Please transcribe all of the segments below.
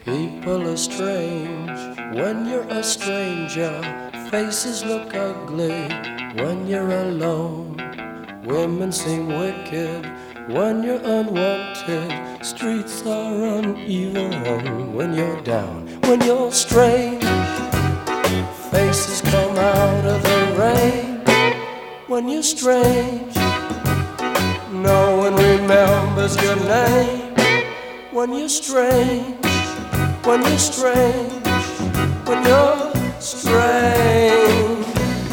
People are strange when you're a stranger. Faces look ugly when you're alone. Women seem wicked when you're unwanted. Streets are uneven when you're down. When you're strange, faces come out of the rain. When you're strange, no one remembers your name. When you're strange, when you're strange, when you're strange.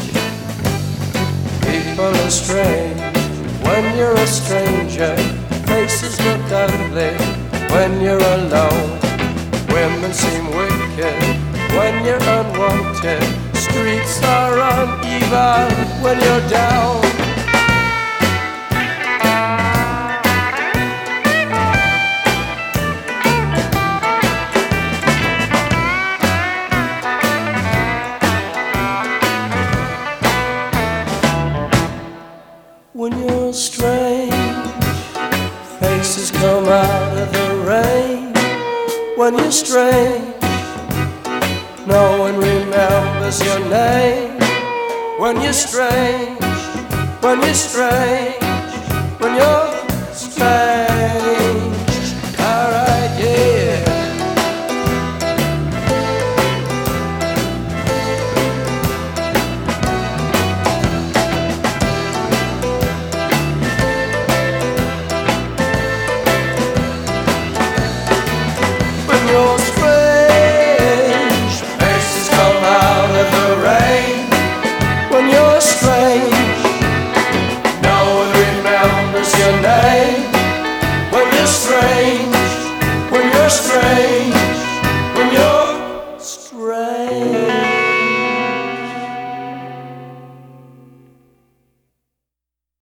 People are strange when you're a stranger. Faces look ugly when you're alone. Women seem wicked when you're unwanted. Streets are uneven when you're down. When you're strange, faces come out of the rain. When you're strange, no one remembers your name. When you're strange, when you're strange, when you're strange.